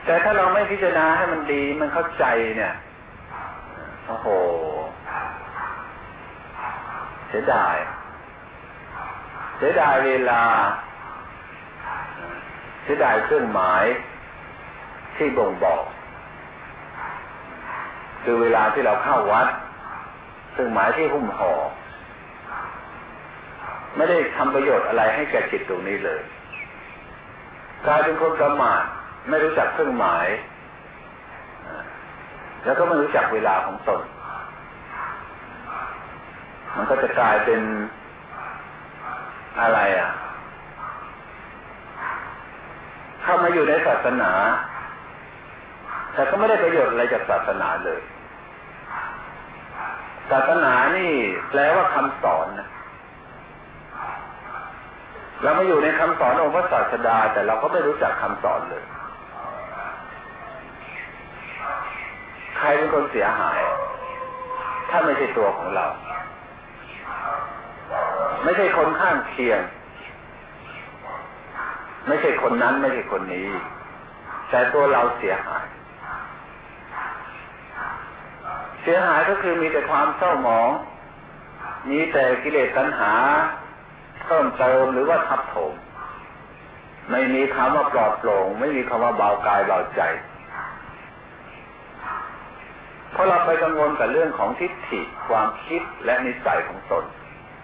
แต่ถ้าเราไม่พิจารณาให้มันดีมันเข้าใจเนี่ยโอ้โหเสียดายเวลาเสียดายเครื่องหมายที่บ่งบอกคือเวลาที่เราเข้าวัดเครื่องหมายที่หุ้มห่อไม่ได้ทำประโยชน์อะไรให้แก่จิตตรงนี้เลยกลายเป็นคนประมาทไม่รู้จักเครื่องหมายแล้วก็ไม่รู้จักเวลาของตนมันก็จะกลายเป็นอะไรเข้ามาอยู่ในศาสนาแต่ก็ไม่ได้ประโยชน์อะไรจากศาสนาเลยศาสนานี่แปลว่าคำสอนนะเรามาอยู่ในคำสอนองค์พระศาสดาแต่เราก็ไม่รู้จักคำสอนเลยใครเป็นคนเสียหายถ้าไม่ใช่ตัวของเราไม่ใช่คนข้างเคียงไม่ใช่คนนั้นไม่ใช่คนนี้แต่ตัวเราเสียหายก็คือมีแต่ความเศร้าหมองมีแต่กิเลสตัณหาเพิ่มเติมหรือว่าทับถมไม่มีคำว่าปลอดโปร่งไม่มีคำว่าเบากายเบาใจเพราะเราไปกังวลกับเรื่องของทิฏฐิความคิดและนิสัยของตน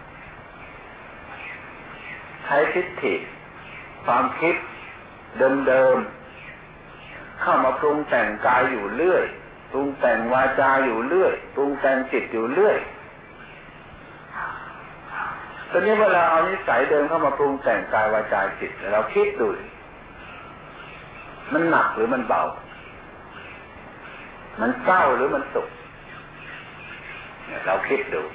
ใช้ทิฏฐิความคิดเดิมๆเข้ามาปรุงแต่งกายอยู่เรื่อยปรุงแต่งวาจาอยู่เรื่อยปรุงแต่งจิตอยู่เรื่อยตอนนี้เวลาเอานิสัยเดิมเข้ามาปรุงแต่งกายวาจาจิตเราคิดดูมันหนักหรือมันเบามันเศร้าหรือมันสุขเราคิดดู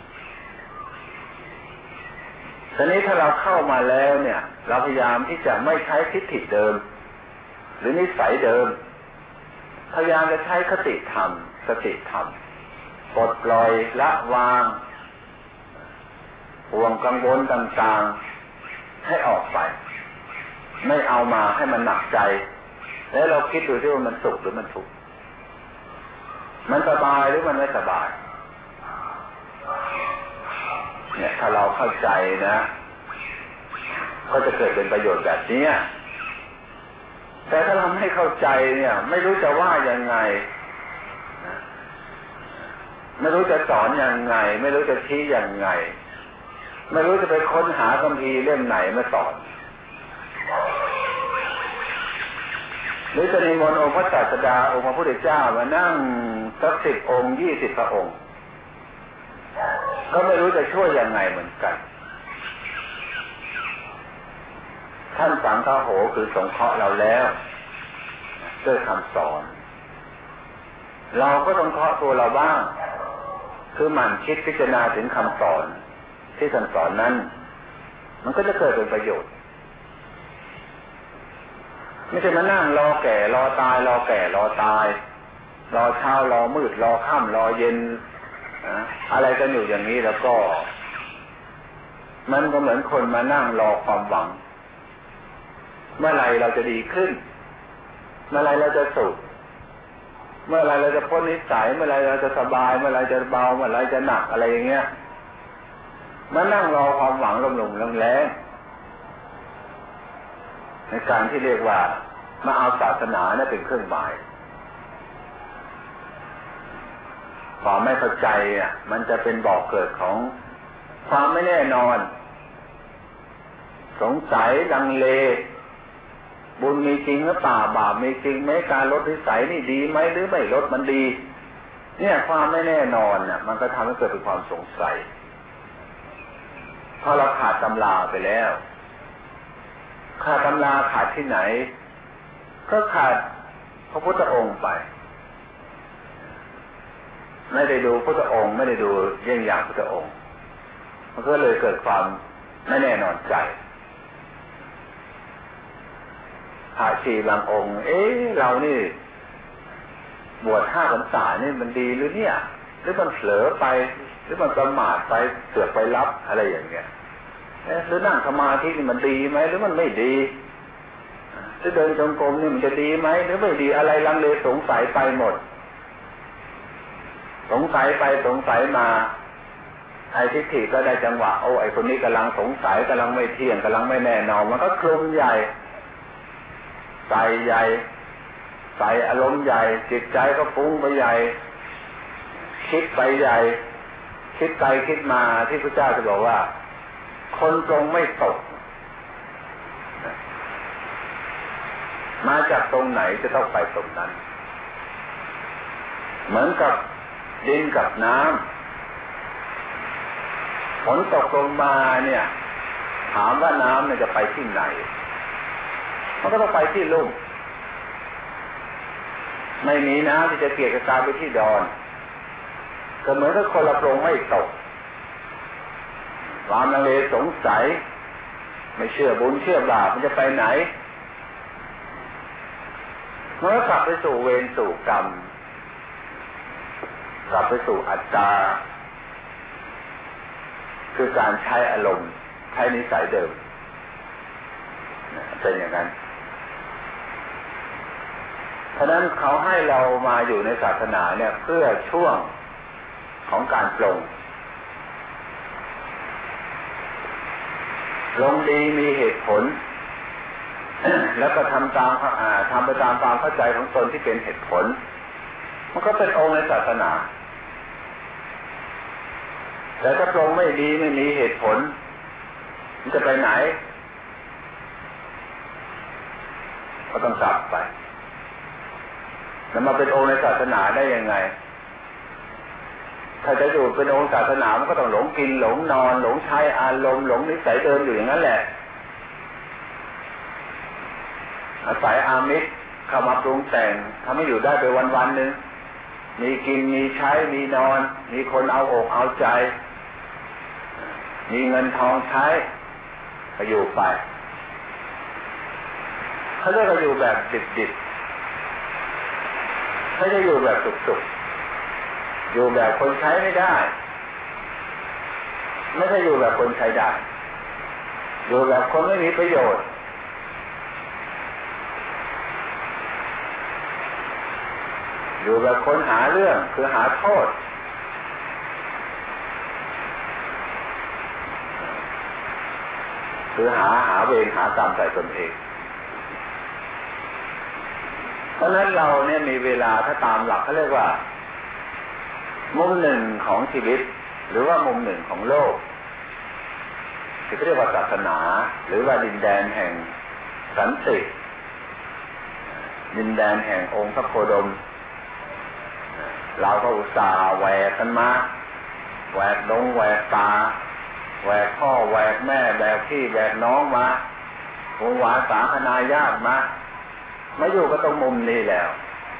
ตอนนี้ถ้าเราเข้ามาแล้วเนี่ยเราพยายามที่จะไม่ใช้ทิฏฐิเดิมหรือนิสัยเดิมพยายามจะใช้คติธรรมสติธรรมปลดปล่อยละวางห่วงกังวลต่างๆให้ออกไปไม่เอามาให้มันหนักใจแล้วเราคิดดูที่ว่ามันสุขหรือมันทุกข์มันสบายหรือมันไม่สบายเนี่ยถ้าเราเข้าใจนะก็จะเกิดเป็นประโยชน์แบบนี้แต่ถ้าเราไม่เข้าใจเนี่ยไม่รู้จะว่ายังไงไม่รู้จะสอนยังไงไม่รู้จะชี้ยังไงไม่รู้จะไปค้นหาคัมภีร์เล่มไหนมาสอนหรือจะนิมนต์องค์พระศาสดาองค์พระพุทธเจ้ามานั่งสัก10 องค์20 พระองค์ก็ไม่รู้จะช่วยยังไงเหมือนกันท่านสังฆโหคือสงเคราะห์เราแล้วด้วยคำสอนเราก็ต้องเคราะห์ตัวเราบ้างคือหมั่นคิดพิจารณาถึงคำสอนที่ท่านสอนนั้นมันก็จะเกิดเป็นประโยชน์ไม่ใช่มานั่งรอแก่รอตายรอแก่รอตายรอเช้ารอมืดรอค่ำรอเย็นอะไรกันอยู่อย่างนี้แล้วก็มันก็เหมือนคนมานั่งรอความหวังเมื่อไรเราจะดีขึ้นเมื่อไรเราจะสุขเมื่อไรเราจะพ้นนิสัยเมื่อไรเราจะสบายเมื่อไรจะเบาเมื่อไรจะหนักอะไรอย่างเงี้ยมานั่งรอความหวังลมๆแรงๆในการที่เรียกว่ามาเอาศาสนาเนี่ยเป็นเครื่องหมายความไม่เข้าใจมันจะเป็นบ่อเกิดของความไม่แน่นอนสงสัยลังเลบุญมีจริงหรือเปล่าบาปมีจริงไหมการลดนิสัยนี่ดีไหมหรือไม่ลดมันดีเนี่ยความไม่แน่นอนมันก็ทำให้เกิดเป็นความสงสัยเพราะเราขาดตำราไปแล้วขาดตำราขาดที่ไหนก็ขาดพระพุทธองค์ไปไม่ได้ดูพุทธองค์ไม่ได้ดูเยี่ยงอย่างพุทธองค์มันก็เลยเกิดความไม่แน่นอนใจพระชีบางองค์เรานี่บวช5 พรรษานี่มันดีหรือเนี่ยหรือมันเผลอไปหรือมันประมาทไปเสือกไปรับอะไรอย่างเงี้ยหรือนั่งสมาธินี่มันดีไหมหรือมันไม่ดีหรือเดินจงกรมนี่มันจะดีไหมหรือไม่ดีอะไรลังเลสงสัยไปหมดสงสัยไปสงสัยมาไอ้ทิฏฐิก็ได้จังหวะโอ้ไอ้คนนี้กำลังสงสัยกำลังไม่เที่ยงกำลังไม่แน่นอนมันก็คลุมใหญ่ใส่ใหญ่ใส่อารมณ์ใหญ่จิตใจก็ฟุ้งไปใหญ่คิดไปใหญ่คิดไปคิดมาที่พระเจ้าจะบอกว่าคนตรงไม่ตกมาจากตรงไหนจะต้องไปตรงนั้นเหมือนกับดินกับน้ำฝนตกลงมาเนี่ยถามว่าน้ำเนี่ยจะไปที่ไหนมันก็ต้องไปที่ลุ่มไม่มีน้ำที่จะเกลี่ยกระจายไปที่ดอนก็เหมือนกับคนละตรงไม่ตกความลังเลสงสัยไม่เชื่อบุญเชื่อบาปมันจะไปไหนเมื่อกลับไปสู่เวรสู่กรรมกลับไปสู่อัตตาคือการใช้อารมณ์ใช้นิสัยเดิมเป็นอย่างนั้นเพราะนั้นเขาให้เรามาอยู่ในศาสนาเนี่ยเพื่อช่วงของการปลงลงดีมีเหตุผล แล้วก็ทำไปตามความเข้าใจของตนที่เป็นเหตุผลมันก็เป็นองค์ในศาสนาแต่ถ้าปลงไม่ดีไม่มีเหตุผลมันจะไปไหนก็ต้องกลับไปแล้วมาเป็นองค์ในศาสนาได้ยังไงถ้าจะอยู่เป็นองค์ศาสนามันก็ต้องหลงกินหลงนอนหลงใช้อารมณ์หลงนิสัยเดิมอยู่อย่างนั้นแหละอาศัยอามิตรเข้ามาปรุงแต่งทำให้อยู่ได้ไปวันๆนึงมีกินมีใช้มีนอนมีคนเอาอกเอาใจมีเงินทองใช้ก็อยู่ไปเขาเรียกว่าอยู่แบบดิบๆไม่ได้อยู่แบบสุกๆอยู่แบบคนใช้ไม่ได้ไม่ใช่อยู่แบบคนใช้ได้อยู่แบบคนไม่มีประโยชน์อยู่แบบคนหาเรื่องคือหาโทษคือหาเวรหากรรมใส่ตนเองเพราะฉะนั้นเราเนี่ยมีเวลาถ้าตามหลักเขาเรียกว่ามุมหนึ่งของชีวิตหรือว่ามุมหนึ่งของโลกที่เรียกว่าศาสนาหรือว่าดินแดนแห่งสันติดินแดนแห่งองค์พระโคดมเราก็อุตส่าห์แหวกกันมาแหวกดงแหวกป่าแหวกพ่อแหวกแม่แบกพี่แบกน้องมาหวานสาคณาญาติมาอยู่ก็ตรงมุมนี้แล้ว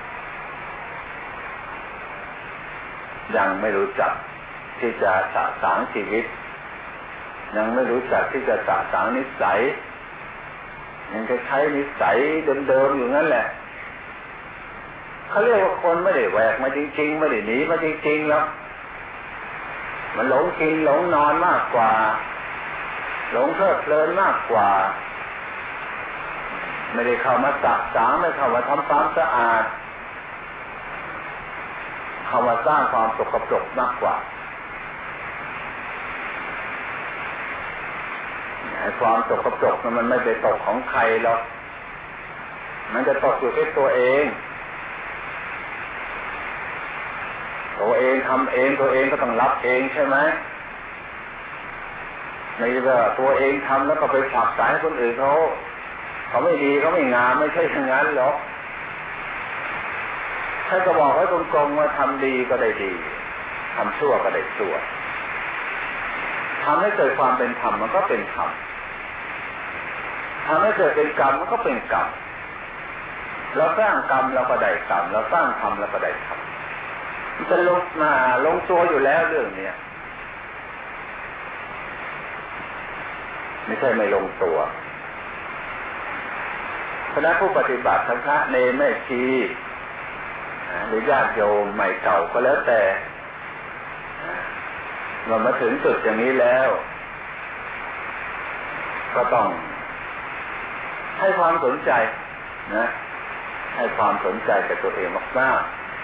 ยังไม่รู้จักที่จะสะสางชีวิตยังไม่รู้จักที่จะสะสางนิสัยยังจะใช้นิสัยเดิมๆอยู่นั่นแหละเขาเรียกว่าคนไม่ได้แหวกมาจริงๆไม่ได้หนีมาจริงๆแล้วมันหลงกินหลงนอนมากกว่าหลงเพลิดเพลินมากกว่าไม่ได้เข้ามาสะสางไม่เข้ามาทำความสะอาดเข้ามาสร้างความสกปรกมากกว่าไอ้ความสกปรกมันไม่ได้ตกของใครหรอกมันจะตกอยู่ที่ตัวเองทำเองตัวเองก็ต้องรับเองใช่ไหมไม่ใช่ว่าตัวเองทำแล้วก็ไปผลักสายให้คนอื่นเขาไม่ดีเขาไม่งามไม่ใช่อย่างนั้นหรอกถ้าจะบอกให้ตรงๆว่าทำดีก็ได้ดีทำชั่วก็ได้ชั่วทำให้เกิดความเป็นธรรมมันก็เป็นธรรมทำให้เกิดเป็นกรรมมันก็เป็นกรรมเราสร้างกรรมเราก็ได้กรรมเราสร้างธรรมเราก็ได้ธรรมมันจะลงตัวอยู่แล้วเรื่องนี้ไม่ใช่ไม่ลงตัวคณะผู้ปฏิบัติทั้งพระเนรแม่ชีหรือญาติโยมใหม่เก่าก็แล้วแต่เรามาถึงจุดอย่างนี้แล้วก็ต้องให้ความสนใจนะให้ความสนใจกับตัวเองมาก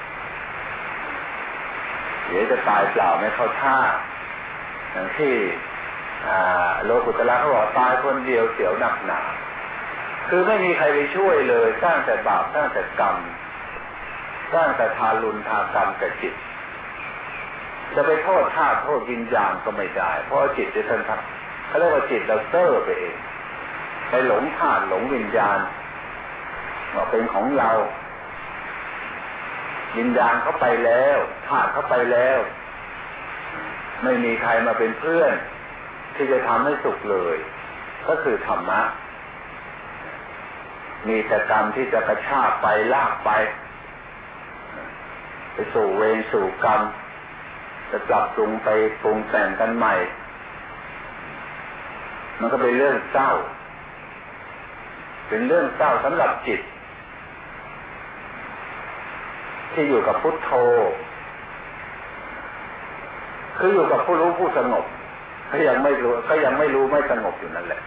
ๆเดี๋ยวจะตายเปล่าไม่เข้าท่าอย่างที่โลกุตระเขาบอกตายคนเดียวเสียวหนักหนาคือไม่มีใครไปช่วยเลยสร้างแต่บาปสร้างแต่กรรมสร้างแต่ทารุณทากรรมกับจิตจะไปโทษธาตุโทษวิญญาณก็ไม่ได้เพราะจิตจะทันทักเขาเรียกว่าจิตเราเซ่อไปเองไปหลงธาตุหลงวิญญาณว่าเป็นของเราวิญญาณเขาไปแล้วธาตุเขาไปแล้วไม่มีใครมาเป็นเพื่อนที่จะทำให้สุขเลยก็คือธรรมะมีแต่กรรมที่จะกระชากไปลากไปสู่เวรสู่กรรมจะปรับปรุงไปปรุงแต่งกันใหม่มันก็เป็นเรื่องเศร้าเป็นเรื่องเศร้าสำหรับจิตที่อยู่กับพุทโธคืออยู่กับผู้รู้ผู้สงบก็ยังไม่รู้ไม่สงบอยู่นั่นแหละ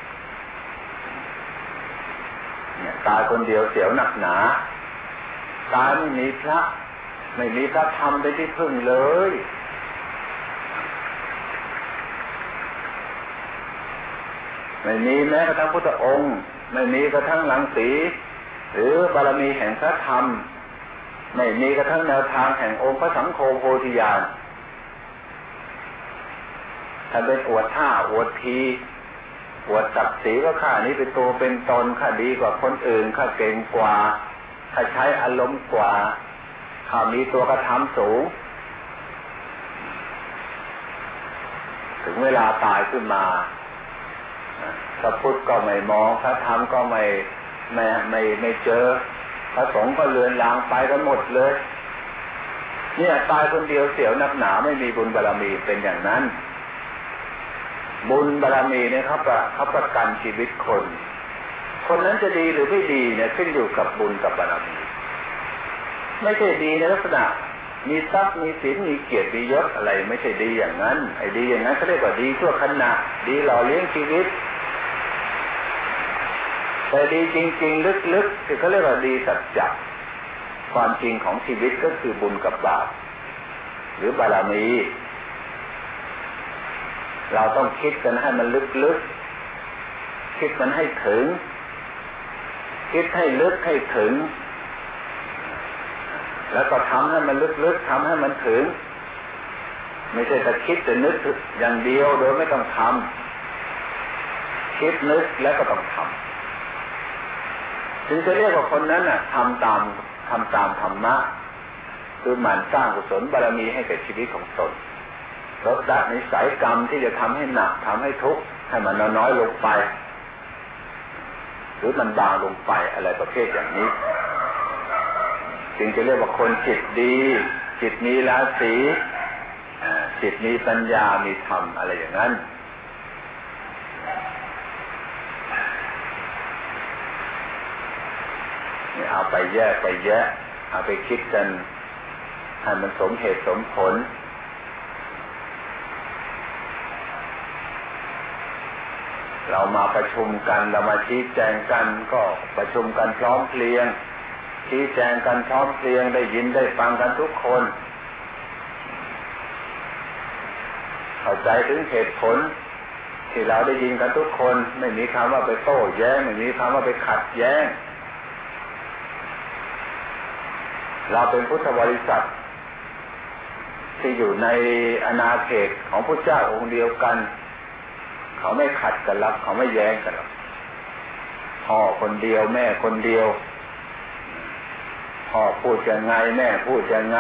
เนี่ยตายคนเดียวเสียวหนักหนาตายไม่มีพระธรรมเป็นที่พึ่งเลยไม่มีแม้กระทั่งพุทธองค์ไม่มีกระทั่งรังสีหรือบารมีแห่งพระธรรมไม่มีกระทั่งแนวทางแห่งองค์พระสังโฆโพธิญาณท่านเป็นอวดท่าอวดทีอวดศักดิ์ศรีว่าข้านี้เป็นตัวเป็นตนข้าดีกว่าคนอื่นข้าเก่งกว่าข้าใช้อารมณ์กว่าข้ามีตัวกระทำสูงถึงเวลาตายขึ้นมาพระพุทธก็ไม่มองพระธรรมก็ไม่เจอพระสงฆ์ก็เลือนลางไปกันหมดเลยเนี่ยตายคนเดียวเสียวนักหนาไม่มีบุญบารมีเป็นอย่างนั้นบุญบารมีเนี่ยเขาประกันชีวิตคนนั้นจะดีหรือไม่ดีเนี่ยขึ้นอยู่กับบุญกับบารมีไม่ใช่ดีในลักษณะมีทรัพย์มีศีลมีเกียรติมียศอะไรไม่ใช่ดีอย่างนั้นไอ้ดีอย่างนั้นเขาเรียกว่าดีชั่วขณะดีหล่อเลี้ยงชีวิตแต่ดีจริงๆลึกๆคือเขาเรียกว่าดีสัจจะความจริงของชีวิตก็คือบุญกับบาปหรือบารมีเราต้องคิดกันให้มันลึกๆคิดมันให้ถึงคิดให้ลึกให้ถึงแล้วก็ทำให้มันลึกๆทำให้มันถึงไม่ใช่แต่คิดแต่นึกอย่างเดียวโดยไม่ต้องทำคิดนึกแล้วก็ต้องทำถึงจะเรียกว่าคนนั้นน่ะทำตามธรรมะคือหมั่นสร้างกุศลบารมีให้แก่ชีวิตของตนลดละนิสัยกรรมที่จะทำให้หนักทำให้ทุกข์ให้มันน้อยลงไปหรือมันบางลงไปอะไรประเภทอย่างนี้จึงจะเรียกว่าคนจิตดีจิตมีราศีจิตมีปัญญามีธรรมอะไรอย่างนั้นนี่เอาไปแยกเอาไปคิดกันให้มันสมเหตุสมผลเรามาประชุมกันเรามาชี้แจงกันก็ประชุมกันพร้อมเพรียงชี้แจงกันพร้อมเพรียงได้ยินได้ฟังกันทุกคนเข้าใจถึงเหตุผลที่เราได้ยินกันทุกคนไม่มีคำว่าไปโต้แย้งไม่มีคำว่าไปขัดแย้งเราเป็นพุทธบริษัทที่อยู่ในอาณาเขตของพระเจ้าองค์เดียวกันเขาไม่ขัดกันหรอกเขาไม่แย้งกันหรอกพ่อคนเดียวแม่คนเดียวพ่อพูดยังไงแม่พูดยังไง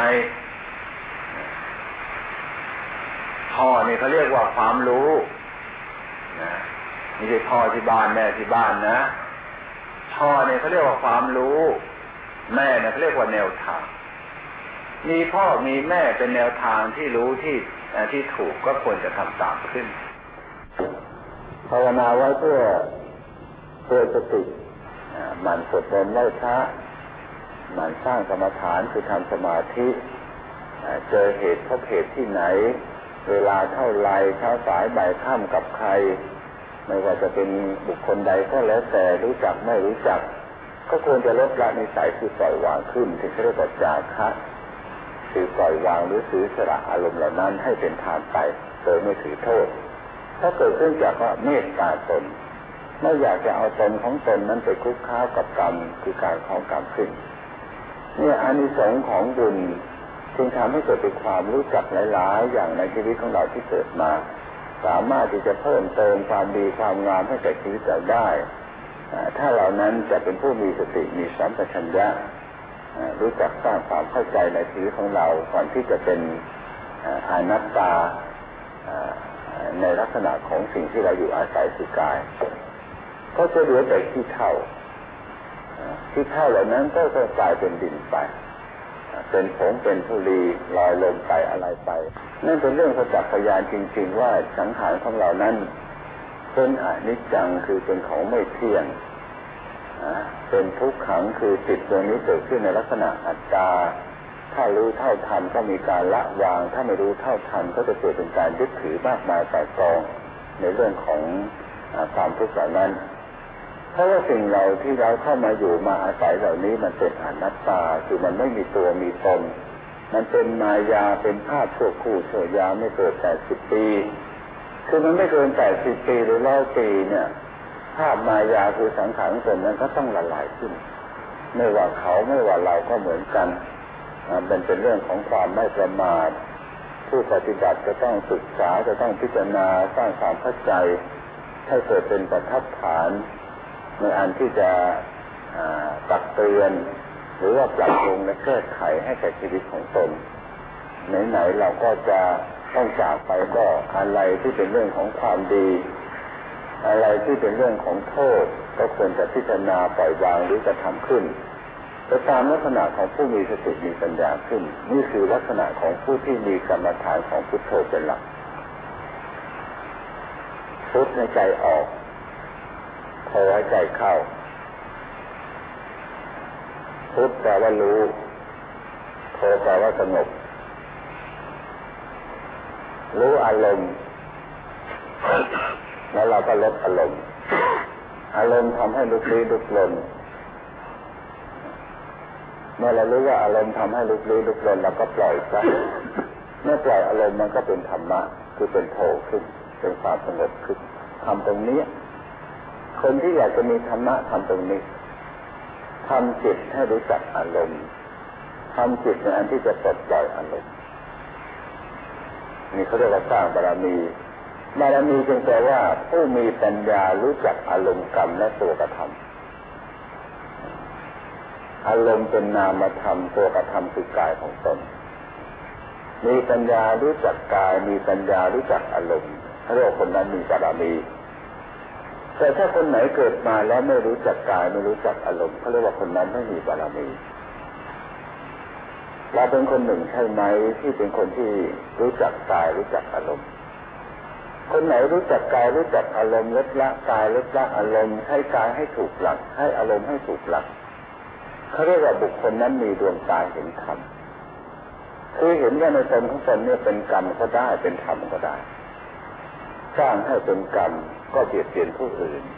พ่อนี่เขาเรียกว่าความรู้นะไม่ใช่พ่อที่บ้านแม่ที่บ้านนะพ่อเนี่ยเขาเรียกว่าความรู้แม่เนี่ยเขาเรียกว่าแนวทางมีพ่อมีแม่เป็นแนวทางที่รู้ที่ถูกก็ควรจะทำตามขึ้นภาวนาไว้เพื่อสติหมั่นสวดมนต์ไหว้พระหมั่นสร้างกรรมฐานคือทำสมาธิเจอเหตุพบเหตุที่ไหนเวลาเท่าไรเช้าสายบ่ายค่ำกับใครไม่ว่าจะเป็นบุคคลใดก็แล้วแต่รู้จักไม่รู้จักก็ควรจะลดละนิสัยคือปล่อยวางขึ้นถึงจะเรียกว่าจาคะคือปล่อยวางหรือถือสละอารมณ์เหล่านั้นให้เป็นทานไปโดยไม่ถือโทษถ้าเกิดขึ้นจากว่าเมตตาตนไม่อยากจะเอาตนของตนนั้นไปคุกค้ากับกรรมคือการของกรรมขึ้นนี่อานิสงส์ของบุญจึงทำให้เกิดเป็นความรู้จักหลายๆอย่างในชีวิตของเราที่เกิดมาสามารถที่จะเพิ่มเติมความดีความงามให้แก่ชีวิตเราได้ถ้าเรานั้นจะเป็นผู้มีสติมีสัมปชัญญะรู้จักสร้างความเข้าใจในชีวิตของเราก่อนที่จะเป็นอนัตตาในลักษณะของสิ่งที่เราอยู่อาศัยคือกายก็จะเหลือแต่ขี้เถ้าเหล่านั้นก็จะกลายเป็นดินไปเป็นผงเป็นธุลีลอยลงไปอะไรไปนั่นเป็นเรื่องประจักษ์พยานจริงๆว่าสังขารของเรานั้นเป็นอนิจจังคือเป็นของไม่เที่ยงเป็นทุกขังคือจิตดวงนี้เกิดขึ้นในลักษณะอัตตาถ้ารู้เท่าทันก็มีการละวางถ้าไม่รู้เท่าทันก็จะเกิดเป็นการยึดถือมากมายแต่กองในเรื่องของความทุกข์เหล่านั้นเพราะว่าสิ่งเราที่เราเข้ามาอยู่มาอาศัยเหล่านี้มันเป็นอนัตตาคือมันไม่มีตัวมีตนมันเป็นมายาเป็นภาพชั่วครู่ชั่วยามไม่เกิน80 ปีคือมันไม่เกิน80 ปีหรือ100 ปีเนี่ยภาพมายาคือสังขารส่วนนั้นก็ต้องละลายขึ้นไม่ว่าเขาไม่ว่าเราก็เหมือนกันมันเป็นเรื่องของความไม่ประมาทผู้ปฏิบัติจะต้องศึกษาจะต้องพิจารณาสร้างความเข้าใจให้เกิดเป็นประทับฐานในอันที่จะตักเตือนหรือว่าปรับปรุงและแก้ไขให้แก่ชีวิตของตนไหนๆเราก็จะต้องจากไปก็อะไรที่เป็นเรื่องของความดีอะไรที่เป็นเรื่องของโทษก็ควรจะพิจารณาปล่อยวางหรือจะทำขึ้นไปตามลักษณะของผู้มีสติมีปัญญาขึ้นนี่คือลักษณะของผู้ที่มีกรรมฐานของพุทโธเป็นหลักพุทในใจออกโธให้ใจเข้าพุทแปลว่ารู้โธแปลว่าสงบรู้อารมณ์แล้วเราก็ลดอารมณ์ทำให้ลุกลี้ลุกลนเมื่อเรารู้ว่าอารมณ์ทำให้ลุกลี้ลุกลนเราก็ปล่อยซะเมื่อปล่อยอารมณ์มันก็เป็นธรรมะคือเป็นโธขึ้นเป็นความสงบขึ้นทำตรงนี้คนที่อยากจะมีธรรมะทำตรงนี้ทำจิตให้รู้จักอารมณ์ทำจิตในอันที่จะปลดปล่อยอารมณ์นี่เขาเรียกว่าสร้างบารมีจึงแปลว่าผู้มีปัญญารู้จักอารมณ์กรรมและตัวกระทำอารมณ์เป็นนามธรรมตัวกระทำคือกายของตนมีปัญญารู้จักกายมีปัญญารู้จักอารมณ์เขาเรียกว่าคนนั้นมีบารมีแต่ถ้าคนไหนเกิดมาแล้วไม่รู้จักกายไม่รู้จักอารมณ์เขาเรียกว่าคนนั้นไม่มีบารมีเราเป็นคนหนึ่งใช่ไหมที่เป็นคนที่รู้จักกายรู้จักอารมณ์คนไหนรู้จักกายรู้จักอารมณ์ลดละกายลดละอารมณ์ให้กายให้ถูกหลักให้อารมณ์ให้ถูกหลักเขาเรียกว่าบุคคลนั้นมีดวงตาเห็นธรรมคือเห็นว่าในตนของตนเนี่ยเป็นกรรมก็ได้เป็นธรรมก็ได้สร้างให้เป็นกรรมก็เบียดเบียนผู้อื่น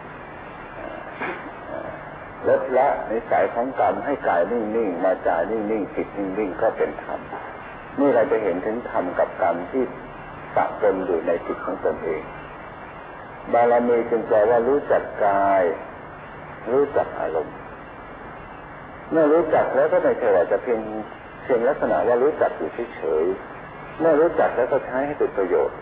ลดละนิสัยของกรรมให้กายนิ่งๆมาจ่ายนิ่งๆจิตนิ่งๆก็เป็นธรรมนี่เราจะเห็นถึงธรรมกับกรรมที่ปะปนอยู่ในจิตของตนเองบารมีจึงแปลว่ารู้จักกายรู้จักอารมณ์เมื่อรู้จักแล้วก็ไม่ใช่ว่าจะเพียงลักษณะว่ารู้จักอยู่เฉยๆเมื่อรู้จักแล้วก็ใช้ให้เป็นประโยชน์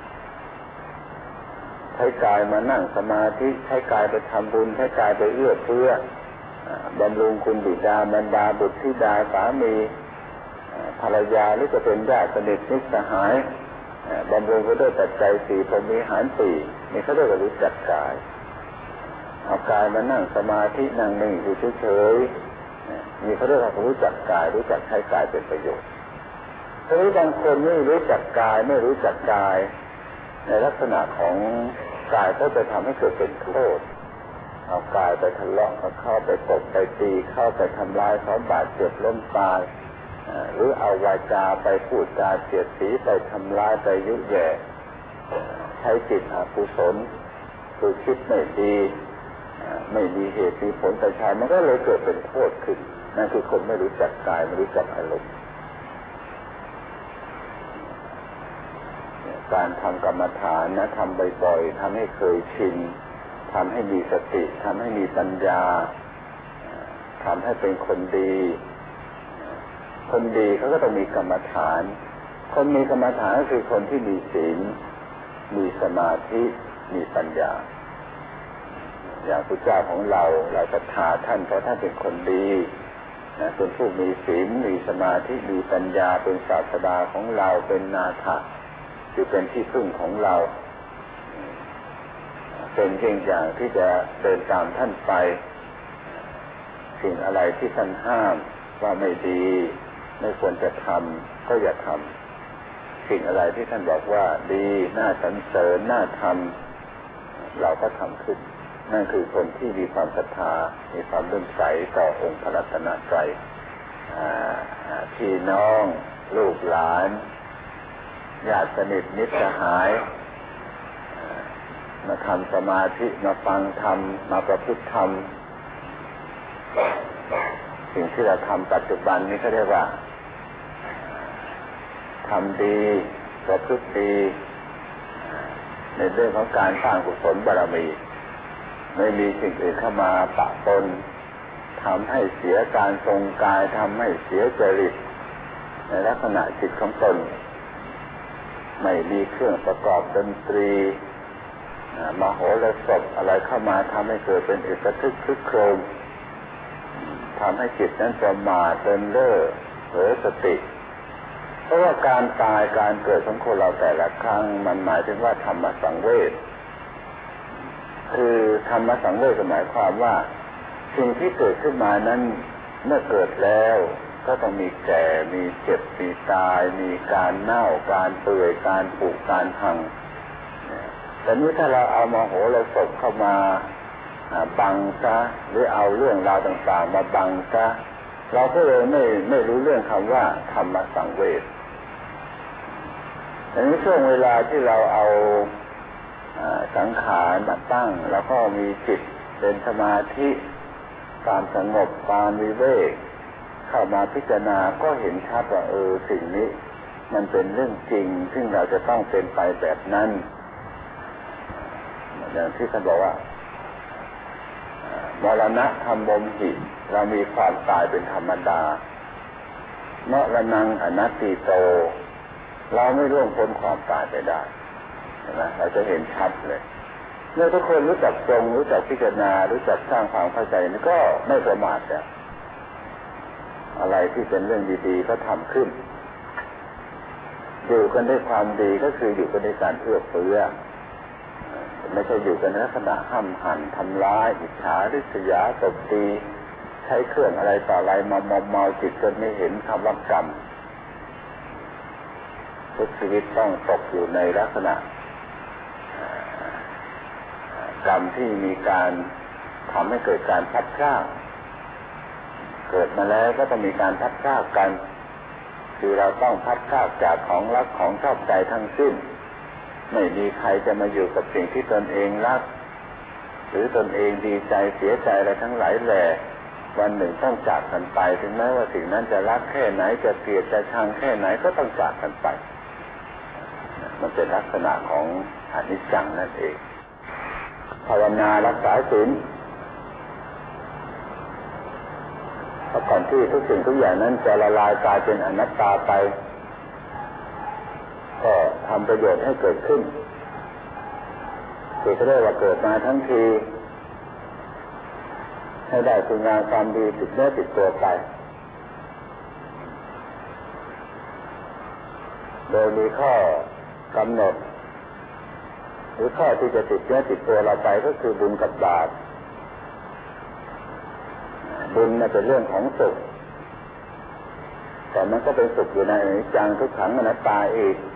ใช้กายมานั่งสมาธิใช้กายไปทำบุญใช้กายไปเอื้อเฟื้อบำรุงคุณบิดามารดาบุตรธิดาสามีภรรยาหรือจะเป็นญาติสนิทมิตรสหายบำรุงไปด้วยปัจจัย 4พรหมิหาร 4นี่เขาเรียกว่ารู้จักกายเอากายมานั่งสมาธินั่งนิ่งอยู่เฉยๆนี่เขาเรียกว่ารู้จักกายรู้จักใช้กายเป็นประโยชน์ทีนี้บางคนไม่รู้จักกายไม่รู้จักกายในลักษณะของกายก็จะทำให้เกิดเป็นโทษเอากายไปทะเลาะเข้าไปตบไปตีเข้าไปทำลายเขาบาดเจ็บล้มตายหรือเอาวาจาไปพูดจาเสียดสีไปทำลายไปยุแย่ใช้จิตอกุศลคือคิดไม่ดีไม่มีเหตุมีผลแต่ชามันก็เลยเกิดเป็นโทษขึ้นนั่นคือคนไม่รู้จักกายไม่รู้จักอารมณ์การทำกรรมฐานนะทำบ่อยๆทำให้เคยชินทำให้มีสติทำให้มีปัญญาทำให้เป็นคนดีคนดีเขาก็ต้องมีกรรมฐานคนมีกรรมฐานก็คือคนที่มีศีลมีสมาธิมีปัญญาอย่างพระเจ้าของเราศรัทธาท่านเพราะท่านเป็นคนดีนะเป็นผู้มีศีลมีสมาธิมีปัญญาเป็นศาสดาของเราเป็นนาถะคือเป็นที่พึ่งของเราเป็นเช่นอย่างที่จะเดินตามท่านไปสิ่งอะไรที่ท่านห้ามว่าไม่ดีไม่ควรจะทำก็อย่าทำสิ่งอะไรที่ท่านบอกว่าดีน่าสรรเสริญน่าทำเราก็ทำขึ้นนั่นคือคนที่มีความศรัทธามีความเลื่อมใสต่อองค์พระรัตนตรัยพี่น้องลูกหลานญาติสนิทมิตรสหายมาทำสมาธิมาฟังธรรมมาประพฤติธรรมสิ่งที่เราทำปัจจุบันนี้เขาเรียกว่าทำดีประพฤติดีในเรื่องของการสร้างกุศลบารมีไม่มีสิ่งอื่นเข้ามาปะปนทำให้เสียการทรงกายทำให้เสียจริตในลักษณะจิตของตนไม่มีเครื่องประกอบดนตรีมโหรสพอะไรเข้ามาทำให้เกิดเป็นเอกทึกครึกโครมทำให้จิตนั้นประมาทเลินเล่อเผลอสติเพราะว่าการตายการเกิดของคนเราแต่ละครั้งมันหมายถึงว่าธรรมสังเวชคือธรรมสังเวชหมายความว่าสิ่งที่เกิดขึ้นมานั้นเมื่อเกิดแล้วก็ต้องมีแก่มีเจ็บมีตายมีการเน่าการเปื่อยการผุการพังแต่นี้ถ้าเราเอามโหรสพเข้ามาบังซะหรือเอาเรื่องราวต่างๆมาบังซะเราก็เลยไม่รู้เรื่องคำว่าธรรมสังเวชในช่วงเวลาที่เราเอาสังขารมาตั้งแล้วก็มีจิตเป็นสมาธิความสงบความวิเวกเข้ามาพิจารณาก็เห็นชัดว่าสิ่งนี้มันเป็นเรื่องจริงซึ่งเราจะต้องเป็นไปแบบนั้นอย่างที่ท่านบอกว่ามรณะธรรมมหิเรามีความตายเป็นธรรมดามรณังอนัตติโตเราไม่ร่วงพ้นความตายไปได้เห็นไหมเราจะเห็นชัดเลยเมื่อทุกคนรู้จักตรงรู้จักพิจารณารู้จักสร้างความเข้าใจนี่ก็ไม่ประมาทแล้วอะไรที่เป็นเรื่องดีๆก็ทำขึ้นอยู่กันด้วยความดีก็คืออยู่กันด้วยการเอื้อเฟื้อไม่ใช่อยู่กันในลักษณะห้ำหั่นทำร้ายอิจฉาริษยาตบตีใช้เครื่องอะไรต่ออะไรมามอมเมาจิตจนไม่เห็นคำว่ากรรมทุกชีวิตต้องตกอยู่ในลักษณะกรรมที่มีการทำให้เกิดการพัดพรากเกิดมาแล้วก็ต้องมีการพัดพรากกันคือเราต้องพัดพรากจากของรักของชอบใจทั้งสิ้นไม่มีใครจะมาอยู่กับสิ่งที่ตนเองรักหรือตนเองดีใจเสียใจอะไรทั้งหลายแหล่วันหนึ่งต้องจากกันไปถึงแม้ว่าสิ่งนั้นจะรักแค่ไหนจะเกลียดจะชังแค่ไหนก็ต้องจากกันไปมันเป็นลักษณะของอนิจจังนั่นเองภาวนารักษาศีลเพราะก่อนที่ทุกสิ่งทุกอย่างนั้นจะละลายกลายเป็นอนัตตาไปก็ทำประโยชน์ให้เกิดขึ้นคือจะได้ว่าเกิดมาทั้งทีให้ได้คุณงามความดีติดเนื้อติดตัวไปโดยมีข้อกำหนดหรือข้อที่จะติดเนื้อติดตัวเราไปก็คือบุญกับบาปบุญเป็นเรื่องของสุขแต่มันก็เป็นสุขอยู่ในอนิจจังทุกขังอนัตตาอีก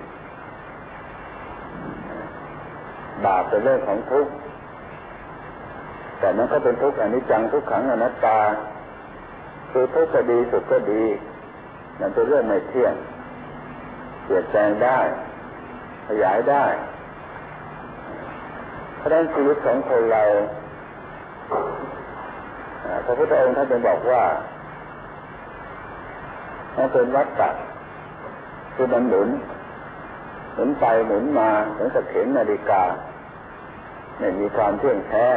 บาปเป็นเรื่องของทุกข์แต่มันก็เป็นทุกข์อนิจจังทุกขังอนัตตาคือทุกข์ก็ดีสุขก็ดีมันเป็นเรื่องไม่เที่ยงเปลี่ยนแปลงได้ขยายได้เพราะฉะนั้นชีวิตของคนเราพระพุทธองค์ท่านจะบอกว่ามันเป็นวัฏฏะคือมันหมุนไปหมุนมาเหมือนกับเข็มนาฬิกาไม่มีความเที่ยงแท้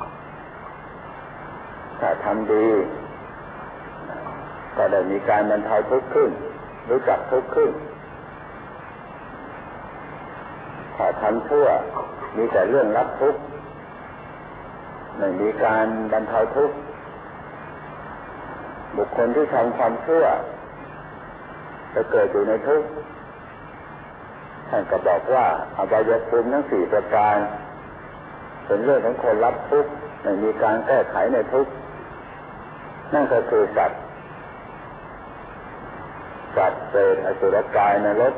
ถ้าทำดีก็ได้มีการบรรเทาทุกข์ขึ้นรู้จักทุกข์ขึ้นถ้าทำชั่วมีแต่เรื่องรับทุกข์ไม่มีการบรรเทาทุกข์บุคคลที่ทำความชั่วจะเกิดอยู่ในทุกข์ท่านก็บอกว่าอบายภูมิทั้ง4ประการเป็นเรื่องของคนรับทุกข์ไม่มีการแก้ไขในทุกข์นั่นก็คือสัตว์เปรตอสุรกายนรก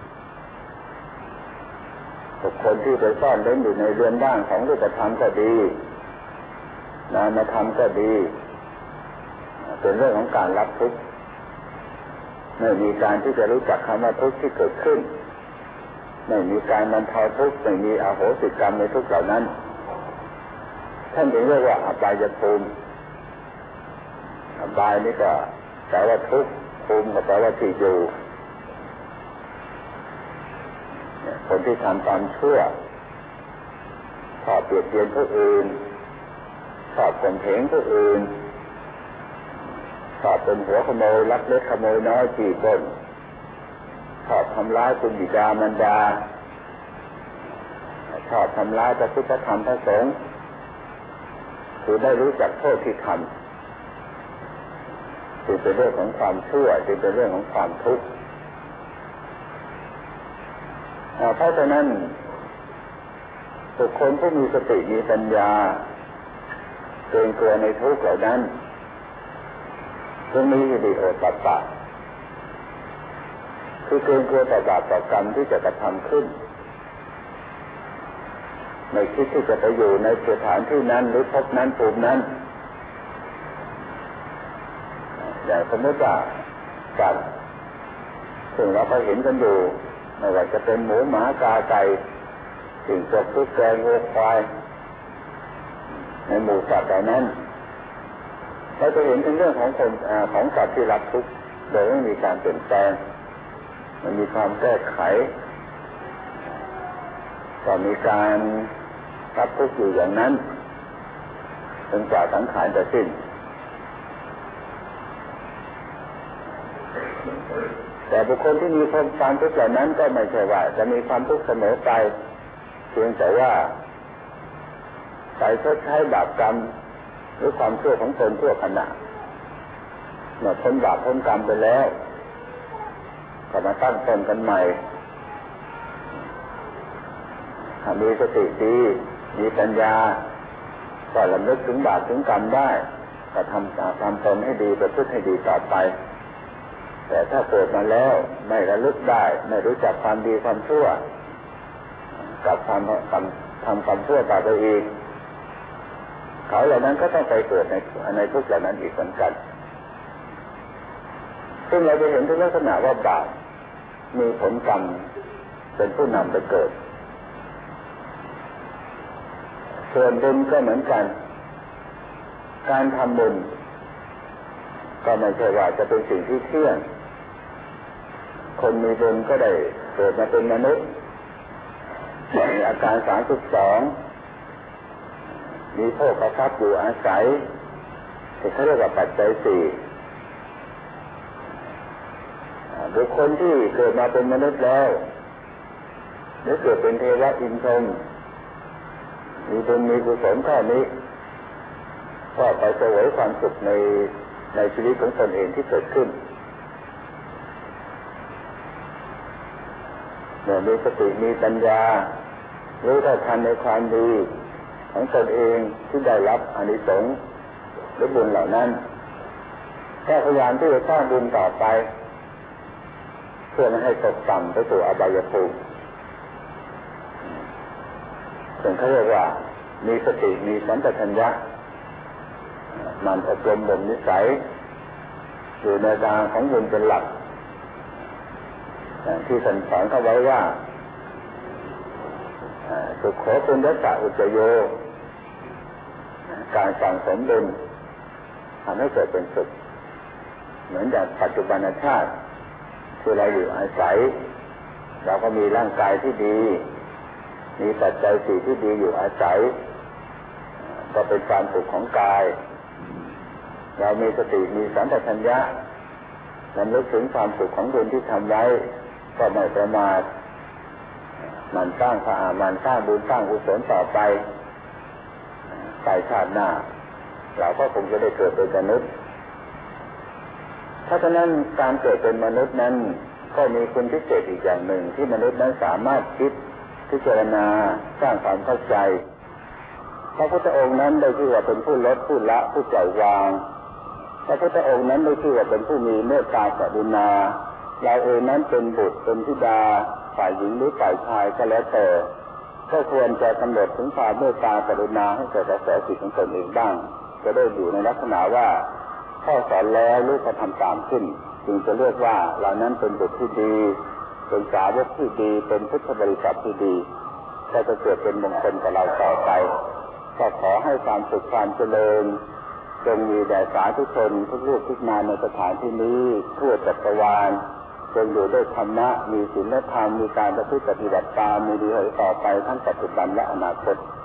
บุคคลที่ไปซ่อนเร้นอยู่ในเรือนร่างของรูปธรรมก็ดีนามธรรมก็ดีเป็นเรื่องของการรับทุกข์ไม่มีการที่จะรู้จักคำว่าทุกข์ที่เกิดขึ้นไม่มีการบรรเทาทุกข์ไม่มีอโหสิกรรมในทุกข์เหล่านั้นท่านจึงเรียกว่าอบายภูมิอบายนี่ก็แปลว่าทุกข์ภูมิก็แปลว่าที่อยู่คนที่ทำความชั่วชอบเบียดเบียนผู้อื่นชอบข่มเหงผู้อื่นชอบเป็นหัวขโมยลักเล็กขโมยน้อยจี้ปล้นชอบทำร้ายคุณบิดามารดาชอบทำร้ายพระพุทธธรรมพระสงฆ์คือได้รู้จักโทษที่ทำจึงเป็นเรื่องของความชั่วจึงเป็นเรื่องของความทุกข์เพราะฉะนั้นบุคคลผู้มีสติมีปัญญาเกรงกลัวในทุกข์เหล่านั้นจึงมีหิริโอตตัปปะคือเกรงกลัวต่อบาปต่อกรรมที่จะกระทำขึ้นไม่คิดที่จะไปอยู่ในสถานที่นั้นหรือภพนั้นภูมินั้นอย่างสมมติว่าสัตว์ซึ่งเราก็เห็นกันอยู่ไม่ว่าจะเป็นหมูหมากาไก่สิ่งจกทุกแกงวัวควายในหมู่สัตว์เหล่านั้นเราจะเห็นเป็นเรื่องของคนของสัตว์ที่รับทุกข์โดยไม่มีการเปลี่ยนแปลงมันมีความแก้ไขก็มีการรับทุกข์อยู่อย่างนั้นจนกว่าสังขารจะสิ้นแต่บุคคลที่มีความทุกข์เหล่านั้นก็ไม่ใช่ว่าจะมีความทุกข์เสมอไปเพียงแต่ว่าไปชดใช้บาปกรรมหรือความชั่วของตนชั่วขณะเมื่อพ้นบาปพ้นกรรมไปแล้วก็มาตั้งตนกันใหม่ถ้ามีสติดีมีปัญญาก็ระลึกถึงบาปถึงกรรมได้ก็ทำตนให้ดีประพฤติให้ดีต่อไปแต่ถ้าเกิดมาแล้วไม่ระลึกได้ไม่รู้จักความดีความชั่วกับทำความชั่วต่อไปอีกเขาเหล่านั้นก็ต้องไปเกิดในทุกข์เหล่านั้นอีกเหมือนกันซึ่งเราจะเห็นถึงลักษณะว่าบาปมีผลกรรมเป็นผู้นำไปเกิดส่วนบุญก็เหมือนกันการทำบุญก็ไม่ใช่ว่าจะเป็นสิ่งที่เที่ยงคนมีบุญก็ได้เกิดมาเป็นมนุษย์มีอาการ32มีโภคทรัพย์อยู่อาศัยที่เขาเรียกว่าปัจจัย4บุคคลที่เกิดมาเป็นมนุษย์แล้วหรือเกิดเป็นเทวะอินทรมีบุญมีกุศลข้อนี้ก็ไปเสวยความสุขในชีวิตของตนเองที่เกิดขึ้นเมื่อมีสติมีปัญญารู้เท่าทันในความดีของตนเองที่ได้รับอานิสงส์หรือบุญเหล่านั้นก็พยายามที่จะสร้างบุญต่อไปเพื่อไม่ให้ตกต่ำไปสู่อบายภูมิซึ่งเขาเรียกว่ามีสติมีสัมปชัญญะมันอบรมบ่มนิสัยอยู่ในทางของบุญเป็นหลักที่ท่านสอนเข้าไว้ว่าสุขโขปุญญสะอุจโยการสั่งสมบุญำให้เกิดเป็นสุขเหมือนอย่างปัจจุบันชาติที่เราอยู่อาศัยเราก็มีร่างกายที่ดีมีปัจจัยสี่ที่ดีอยู่อาศัยก็เป็นความสุขของกายเรามีสติมีสัมปชัญญะรำลึกถึงความสุขของบุญที่ทำไว้ก็ไม่ประมาทมันสร้างบุญสร้างกุศลต่อไปชาติหน้าเราก็คงจะได้เกิดเป็นมนุษย์เพราะฉะนั้นการเกิดเป็นมนุษย์นั้นก็มีคุณพิเศษอีกอย่างหนึ่งที่มนุษย์นั้นสามารถคิดพิจารณาสร้างความเข้าใจพระพุทธองค์นั้นได้ชื่อว่าเป็นผู้ลดผู้ละผู้ปล่อยวางพระพุทธองค์นั้นได้ชื่อว่าเป็นผู้มีเมตตากรุณาเราเองนั้นเป็นบุตรเป็นธิดาฝ่ายหญิงหรือฝ่ายชายก็แล้วแต่ก็ควรจะกำหนดถึงความเมตตากรุณาให้แก่กระแสจิตของตนเองบ้างจะได้อยู่ในลักษณะว่าพ่อสอนแล้วลูกก็ทำตามขึ้นจึงจะเรียกว่าเรานั้นเป็นบุตรที่ดีเป็นสาวกที่ดีเป็นพุทธบริษัทที่ดีก็จะเกิดเป็นมงคลกับเราต่อไปก็ขอให้ความสุขความเจริญจงมีแด่สาธุชนทุกรูปทุกนามในสถานที่นี้ทั่วจักรวาลจงอยู่ด้วยธรรมะมีศีลธรรมมีการประพฤติปฏิบัติตามมีดีต่อไปทั้งปัจจุบันและอนาคต